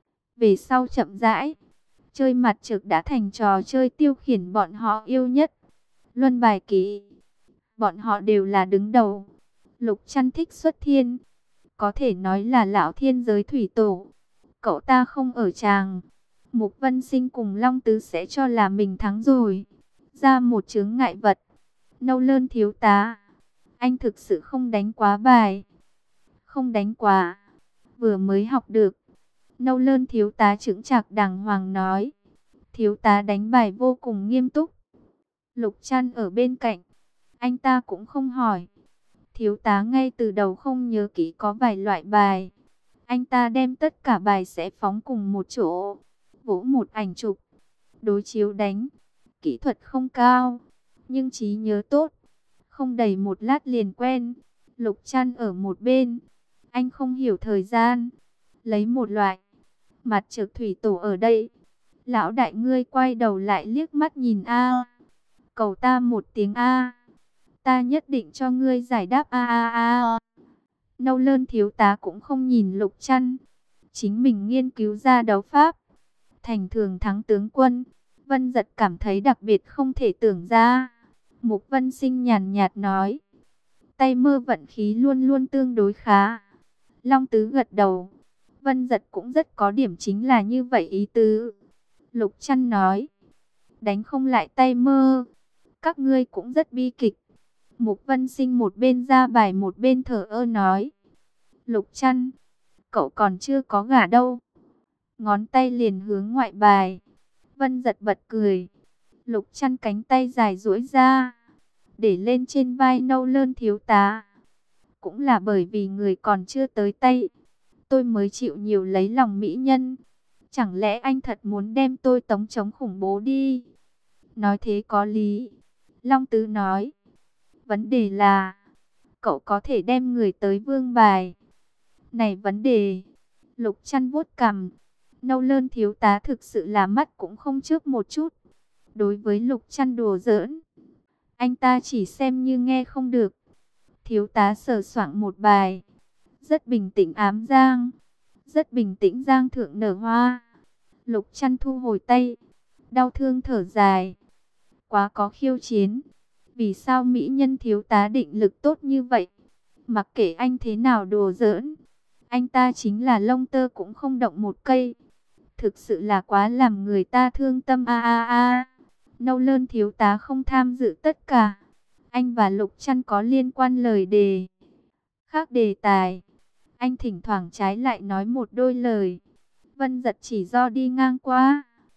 Về sau chậm rãi, chơi mặt trược đã thành trò chơi tiêu khiển bọn họ yêu nhất. Luân bài kỹ, bọn họ đều là đứng đầu. Lục Chăn thích xuất thiên, có thể nói là lão thiên giới thủy tổ. Cậu ta không ở tràng, Mục Vân Sinh cùng Long Tứ sẽ cho là mình thắng rồi. Ra một chướng ngại vật. Nâu Lơn thiếu tá, anh thực sự không đánh quá bài. Không đánh quá, vừa mới học được. Nâu Lơn thiếu tá chững chạc đàng hoàng nói. Thiếu tá đánh bài vô cùng nghiêm túc. Lục Chăn ở bên cạnh, anh ta cũng không hỏi. Thiếu tá ngay từ đầu không nhớ kỹ có vài loại bài. Anh ta đem tất cả bài sẽ phóng cùng một chỗ, vỗ một ảnh chụp, đối chiếu đánh. Kỹ thuật không cao, nhưng trí nhớ tốt. Không đầy một lát liền quen. Lục Chăn ở một bên, anh không hiểu thời gian. Lấy một loại, mặt trược thủy tổ ở đây. Lão đại ngươi quay đầu lại liếc mắt nhìn a. Cầu ta một tiếng a. Ta nhất định cho ngươi giải đáp a. Nâu Lơn thiếu tá cũng không nhìn Lục Chăn, chính mình nghiên cứu ra đấu pháp. Thành thường thắng tướng quân. Vân Giật cảm thấy đặc biệt không thể tưởng ra. Mục Vân Sinh nhàn nhạt nói, tay mơ vận khí luôn luôn tương đối khá. Long Tứ gật đầu. Vân Giật cũng rất có điểm chính là như vậy ý tứ. Lục Chăn nói, đánh không lại tay mơ, các ngươi cũng rất bi kịch. Mục Vân Sinh một bên ra bài một bên thở ơ nói, Lục Chăn, cậu còn chưa có gả đâu. Ngón tay liền hướng ngoại bài. Vân Giật bật cười. Lục Chăn cánh tay dài duỗi ra, để lên trên vai Nâu Lơn thiếu tá. Cũng là bởi vì người còn chưa tới tay, tôi mới chịu nhiều lấy lòng mỹ nhân. Chẳng lẽ anh thật muốn đem tôi tống chống khủng bố đi? Nói thế có lý. Long Tứ nói, vấn đề là, cậu có thể đem người tới vương bài. Này vấn đề. Lục Chăn vuốt cằm. Nâu Lơn thiếu tá thực sự là mắt cũng không chớp một chút. Đối với Lục Chăn đùa giỡn, anh ta chỉ xem như nghe không được. Thiếu tá sờ soạng một bài, rất bình tĩnh ám giang. Rất bình tĩnh giang thượng nở hoa. Lục Chăn thu hồi tay, đau thương thở dài. Quá có khiêu chiến. Vì sao mỹ nhân thiếu tá định lực tốt như vậy? Mặc kệ anh thế nào đùa giỡn, anh ta chính là lông tơ cũng không động một cây. Thực sự là quá làm người ta thương tâm a. Nâu Lơn thiếu tá không tham dự tất cả. Anh và Lục Chăn có liên quan lời đề khác đề tài. Anh thỉnh thoảng trái lại nói một đôi lời. Vân Giật chỉ do đi ngang qua,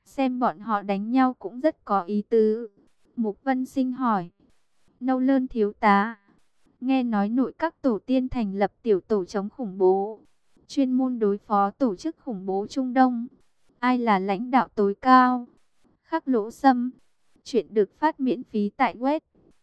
Xem bọn họ đánh nhau cũng rất có ý tứ. Mục Vân Sinh hỏi. Nâu Lơn thiếu tá, nghe nói nội các tổ tiên thành lập tiểu tổ chống khủng bố, chuyên môn đối phó tổ chức khủng bố Trung Đông. Ai là lãnh đạo tối cao? Khắc Lỗ Sâm. Chuyện được phát miễn phí tại web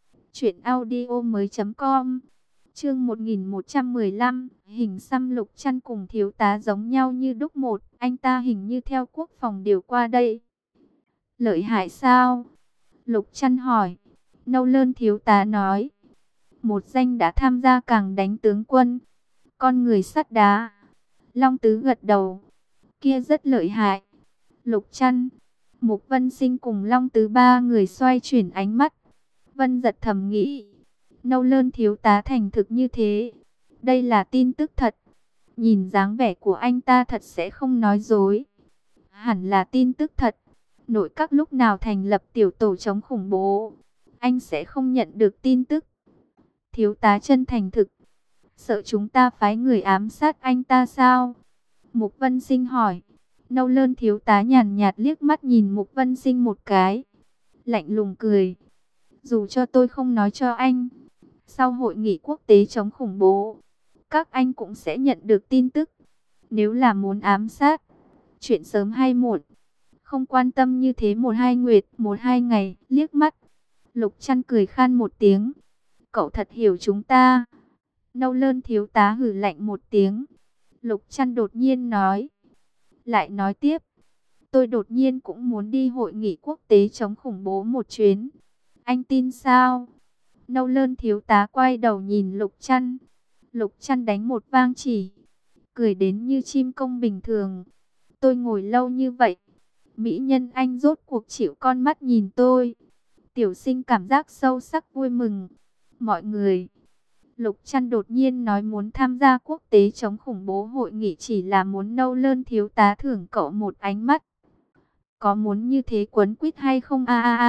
truyệnaudiomoi.com. Chương 1115, hình xăm Lục Trăn cùng thiếu tá giống nhau như đúc một, anh ta hình như theo quốc phòng điều qua đây. Lợi hại sao? Lục Trăn hỏi. Nâu Lơn thiếu tá nói, một danh đã tham gia càng đánh tướng quân, con người sắt đá. Long Tứ gật đầu, kia rất lợi hại. Lục Trăn, Mục Vân Sinh cùng Long Tứ ba người xoay chuyển ánh mắt. Vân Giật thầm nghĩ, Nâu Lơn thiếu tá thành thực như thế, đây là tin tức thật. Nhìn dáng vẻ của anh ta thật sẽ không nói dối. Hẳn là tin tức thật. Nội các lúc nào thành lập tiểu tổ chống khủng bố, anh sẽ không nhận được tin tức. Thiếu tá chân thành thực, sợ chúng ta phái người ám sát anh ta sao? Mục Vân Sinh hỏi. Nâu Lơn thiếu tá nhàn nhạt liếc mắt nhìn Mục Vân Sinh một cái, lạnh lùng cười. Dù cho tôi không nói cho anh, sau hội nghị quốc tế chống khủng bố, các anh cũng sẽ nhận được tin tức. Nếu là muốn ám sát, chuyện sớm hay muộn, không quan tâm như thế một hai nguyệt, một hai ngày, liếc mắt. Lục Trăn cười khan một tiếng. Cậu thật hiểu chúng ta. Nâu Lơn thiếu tá hừ lạnh một tiếng. Lục Trăn đột nhiên nói. Lại nói tiếp. Tôi đột nhiên cũng muốn đi hội nghị quốc tế chống khủng bố một chuyến. Anh tin sao? Nâu Lơn thiếu tá quay đầu nhìn Lục Trăn. Lục Trăn đánh một vang chỉ, cười đến như chim công bình thường. Tôi ngồi lâu như vậy, mỹ nhân anh rốt cuộc chịu con mắt nhìn tôi. Tiểu Sinh cảm giác sâu sắc vui mừng. Mọi người, Lục Trăn đột nhiên nói muốn tham gia quốc tế chống khủng bố hội nghị chỉ là muốn Nâu Lơn thiếu tá thưởng cậu một ánh mắt. Có muốn như thế quấn quýt hay không?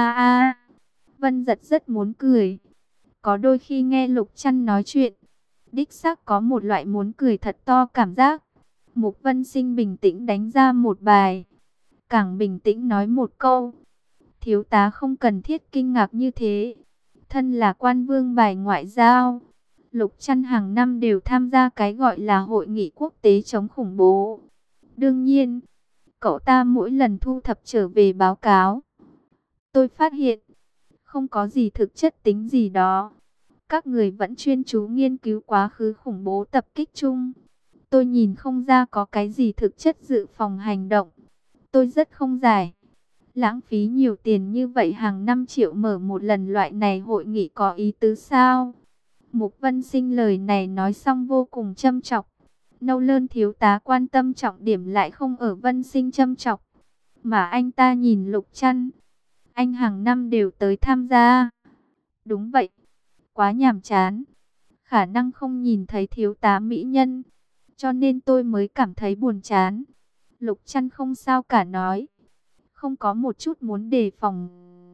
Vân Giật rất muốn cười. Có đôi khi nghe Lục Trăn nói chuyện, đích xác có một loại muốn cười thật to cảm giác. Mục Vân Sinh bình tĩnh đánh ra một bài, càng bình tĩnh nói một câu. Thiếu tá không cần thiết kinh ngạc như thế. Thân là quan vương bài ngoại giao, Lục Trăn hàng năm đều tham gia cái gọi là hội nghị quốc tế chống khủng bố. Đương nhiên, cậu ta mỗi lần thu thập trở về báo cáo, tôi phát hiện không có gì thực chất tính gì đó. Các người vẫn chuyên chú nghiên cứu quá khứ khủng bố tập kích chung. Tôi nhìn không ra có cái gì thực chất dự phòng hành động. Tôi rất không giải. Lãng phí nhiều tiền như vậy, hàng 5 triệu mở một lần loại này hội nghị có ý tứ sao? Mục Vân Sinh lời này nói xong vô cùng châm chọc. Nâu Lơn thiếu tá quan tâm trọng điểm lại không ở Vân Sinh châm chọc, mà anh ta nhìn Lục Trăn. Anh hàng năm đều tới tham gia. Đúng vậy, quá nhàm chán. Khả năng không nhìn thấy thiếu tá mỹ nhân, cho nên tôi mới cảm thấy buồn chán. Lục Trăn không sao cả nói, không có một chút muốn đề phòng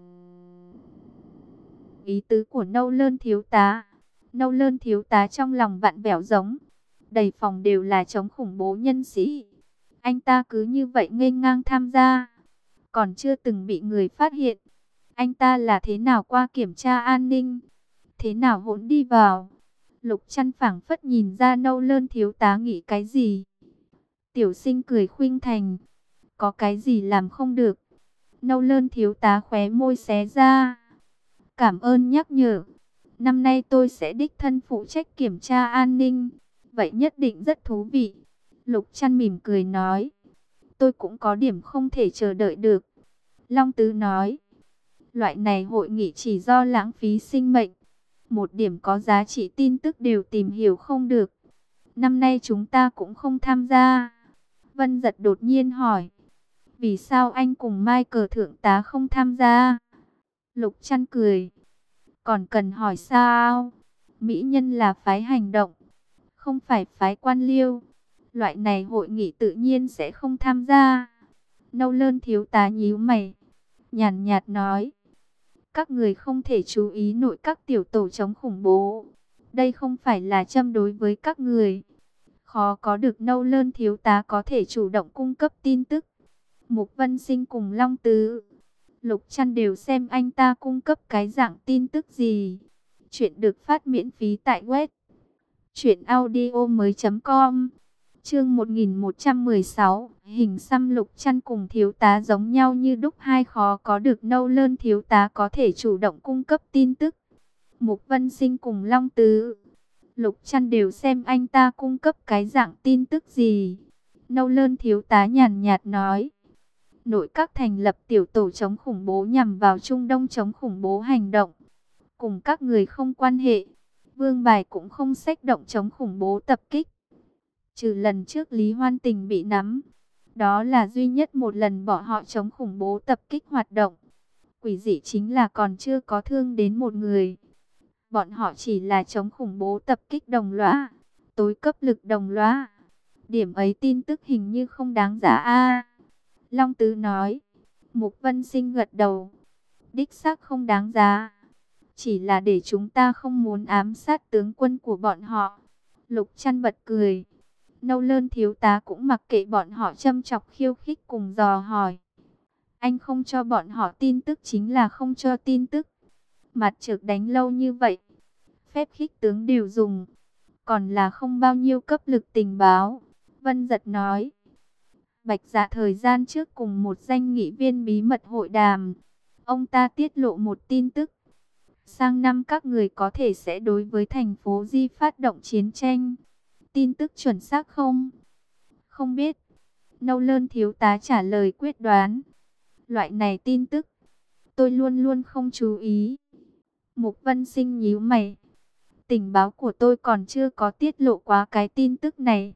ý tứ của Nâu Lơn thiếu tá. Nâu Lơn thiếu tá trong lòng vặn vẹo, giống đầy phòng đều là chống khủng bố nhân sĩ. Anh ta cứ như vậy nghênh ngang tham gia, còn chưa từng bị người phát hiện. Anh ta là thế nào qua kiểm tra an ninh, thế nào hỗn đi vào. Lục Trăn phảng phất nhìn ra Nâu Lơn thiếu tá nghĩ cái gì. Tiểu Sinh cười khuynh thành, có cái gì làm không được. Nâu Lơn thiếu tá khóe môi xé ra. Cảm ơn nhắc nhở. Năm nay tôi sẽ đích thân phụ trách kiểm tra an ninh. Vậy nhất định rất thú vị. Lục Trăn mỉm cười nói. Tôi cũng có điểm không thể chờ đợi được. Long Tứ nói. Loại này hội nghị chỉ do lãng phí sinh mệnh. Một điểm có giá trị tin tức đều tìm hiểu không được. Năm nay chúng ta cũng không tham gia. Vân Giật đột nhiên hỏi. Vì sao anh cùng Michael thượng tá không tham gia? Lục Trăn cười. Còn cần hỏi sao? Mỹ nhân là phái hành động, không phải phái quan liêu. Loại này hội nghị tự nhiên sẽ không tham gia. Nâu Lơn thiếu tá nhíu mày, nhàn nhạt nói. Các người không thể chú ý nội các tiểu tổ chống khủng bố. Đây không phải là châm đối với các người. Khó có được Nâu Lơn thiếu tá có thể chủ động cung cấp tin tức. Mục Vân Sinh cùng Long Tứ, Lục Trăn đều xem anh ta cung cấp cái dạng tin tức gì. Chuyện được phát miễn phí tại web truyệnaudiomoi.com. Chương 1116, hình xăm. Lục Trăn cùng thiếu tá giống nhau như đúc, hai khó có được nâu lơn thiếu tá có thể chủ động cung cấp tin tức. Mục Vân Sinh cùng Long Tứ, Lục Trăn đều xem anh ta cung cấp cái dạng tin tức gì. Nâu lơn thiếu tá nhàn nhạt nói: nội các thành lập tiểu tổ chống khủng bố nhằm vào Trung Đông chống khủng bố hành động. Cùng các người không quan hệ. Vương Bài cũng không xách động chống khủng bố tập kích. Trừ lần trước Lý Hoan Tình bị nắm. Đó là duy nhất một lần bọn họ chống khủng bố tập kích hoạt động. Quỷ dị chính là còn chưa có thương đến một người. Bọn họ chỉ là chống khủng bố tập kích đồng lõa. Tối cấp lực đồng lõa. Điểm ấy tin tức hình như không đáng giá a. Long Tứ nói. Mục Vân Sinh gật đầu. Đích xác không đáng giá. Chỉ là để chúng ta không muốn ám sát tướng quân của bọn họ. Lục Trăn bật cười. Nâu lơn thiếu tá cũng mặc kệ bọn họ châm chọc khiêu khích cùng dò hỏi. Anh không cho bọn họ tin tức chính là không cho tin tức. Mặt trực đánh lâu như vậy. Phép khích tướng đều dùng. Còn là không bao nhiêu cấp lực tình báo. Vân Giật nói. Bạch Dạ thời gian trước cùng một danh nghị viên bí mật hội đàm. Ông ta tiết lộ một tin tức. Sang năm các người có thể sẽ đối với thành phố Di phát động chiến tranh. Tin tức chuẩn xác không? Không biết. Nâu lơn thiếu tá trả lời quyết đoán. Loại này tin tức, tôi luôn luôn không chú ý. Mục Vân Sinh nhíu mày. Tình báo của tôi còn chưa có tiết lộ quá cái tin tức này.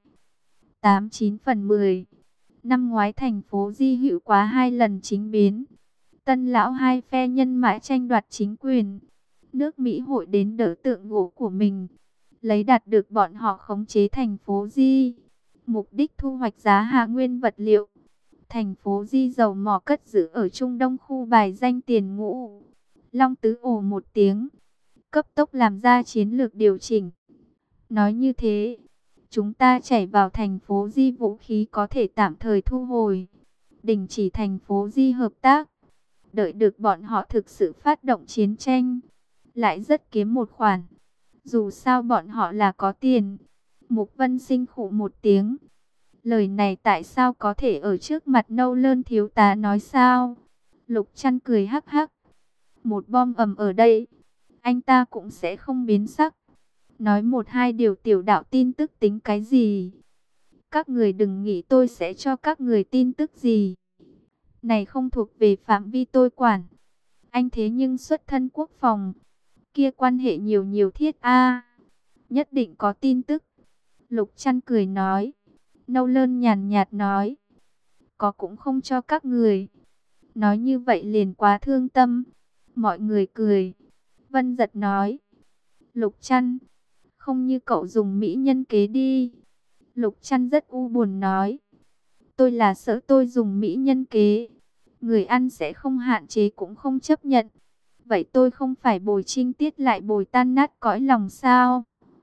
89 phần 10. Năm ngoái thành phố Di hữu quá 2 lần chính biến. Tân lão hai phe nhân mã tranh đoạt chính quyền. Nước Mỹ hội đến đỡ tượng gỗ của mình, lấy đạt được bọn họ khống chế thành phố Di. Mục đích thu hoạch giá hạ nguyên vật liệu. Thành phố Di dầu mỏ cất giữ ở Trung Đông khu bài danh tiền ngũ. Long Tứ ồ một tiếng. Cấp tốc làm ra chiến lược điều chỉnh. Nói như thế, chúng ta chảy vào thành phố Di vũ khí có thể tạm thời thu hồi. Đình chỉ thành phố Di hợp tác. Đợi được bọn họ thực sự phát động chiến tranh. Lại rất kiếm một khoản. Dù sao bọn họ là có tiền. Mục Vân Sinh khụ một tiếng. Lời này tại sao có thể ở trước mặt nâu lơn thiếu tá nói sao? Lục Trăn cười hắc hắc. Một bom ầm ở đây, anh ta cũng sẽ không biến sắc. Nói một hai điều tiểu đạo tin tức tính cái gì? Các người đừng nghĩ tôi sẽ cho các người tin tức gì. Này không thuộc về phạm vi tôi quản. Anh thế nhưng xuất thân quốc phòng. Kia quan hệ nhiều nhiều thiết a. Nhất định có tin tức. Lục Trăn cười nói. Nâu lơn nhàn nhạt nói. Có cũng không cho các người. Nói như vậy liền quá thương tâm. Mọi người cười. Vân Giật nói. Lục Trăn, không như cậu dùng mỹ nhân kế đi. Lục Trăn rất u buồn nói. Tôi là sợ tôi dùng mỹ nhân kế. Người ăn sẽ không hạn chế cũng không chấp nhận. Vậy tôi không phải bồi trinh tiết lại bồi tan nát cõi lòng sao?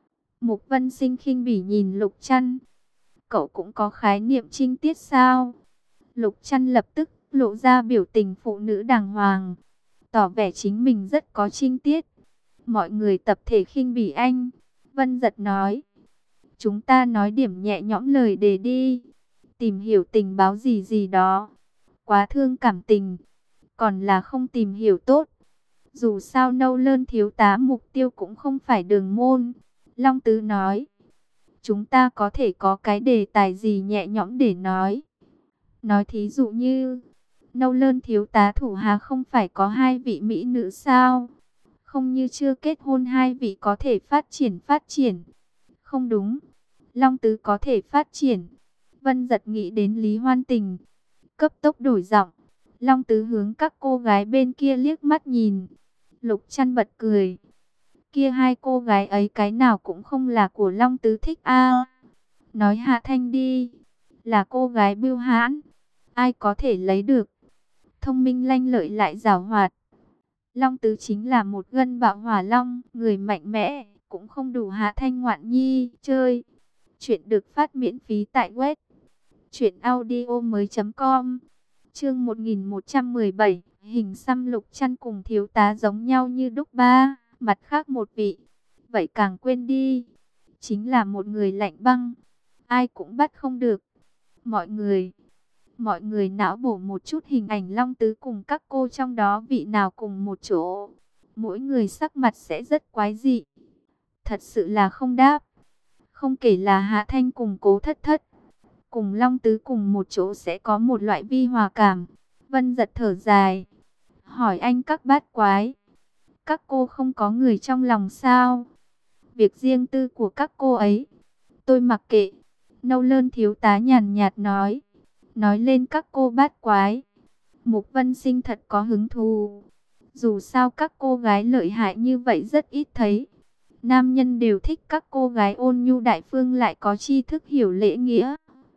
Mục Vân Sinh khinh bỉ nhìn Lục Trăn. Cậu cũng có khái niệm trinh tiết sao? Lục Trăn lập tức lộ ra biểu tình phụ nữ đàng hoàng. Tỏ vẻ chính mình rất có trinh tiết. Mọi người tập thể khinh bỉ anh. Vân Giật nói. Chúng ta nói điểm nhẹ nhõm lời đề đi. Tìm hiểu tình báo gì gì đó. Quá thương cảm tình. Còn là không tìm hiểu tốt. Dù sao nâu lơn thiếu tá mục tiêu cũng không phải đường môn. Long Tứ nói. Chúng ta có thể có cái đề tài gì nhẹ nhõm để nói. Nói thí dụ như. Nâu lơn thiếu tá thủ hạ không phải có 2 vị mỹ nữ sao? Không như chưa kết hôn 2 vị có thể phát triển. Không đúng. Long Tứ có thể phát triển. Vân Giật nghĩ đến Lý Hoan Tình. Cấp tốc đổi giọng. Long Tứ hướng các cô gái bên kia liếc mắt nhìn. Lục Trăn bật cười. Kia 2 cô gái ấy cái nào cũng không là của Long Tứ thích a. Nói Hạ Thanh đi. Là cô gái bưu hãn. Ai có thể lấy được. Thông minh lanh lợi lại giàu hoạt. Long Tứ chính là một gân bạo hỏa long. Người mạnh mẽ. Cũng không đủ Hạ Thanh ngoạn nhi chơi. Chuyện được phát miễn phí tại web truyệnaudiomoi.com. Chương 1117, hình xăm Lục Trăn cùng thiếu tá giống nhau như đúc ba, mặt khác một vị. Vậy càng quên đi, chính là một người lạnh băng, ai cũng bắt không được. Mọi người não bổ một chút hình ảnh Long Tứ cùng các cô trong đó vị nào cùng một chỗ. Mỗi người sắc mặt sẽ rất quái dị. Thật sự là không đáp. Không kể là Hạ Thanh cùng Cố Thất Thất, cùng Long Tứ cùng một chỗ sẽ có một loại vi hòa cảm. Vân Giật thở dài, hỏi anh các bát quái, các cô không có người trong lòng sao? Việc riêng tư của các cô ấy, tôi mặc kệ. Nâu Lơn thiếu tá nhàn nhạt nói lên các cô bát quái. Mục Vân Sinh thật có hứng thú. Dù sao các cô gái lợi hại như vậy rất ít thấy. Nam nhân đều thích các cô gái ôn nhu đại phương lại có tri thức hiểu lễ nghĩa.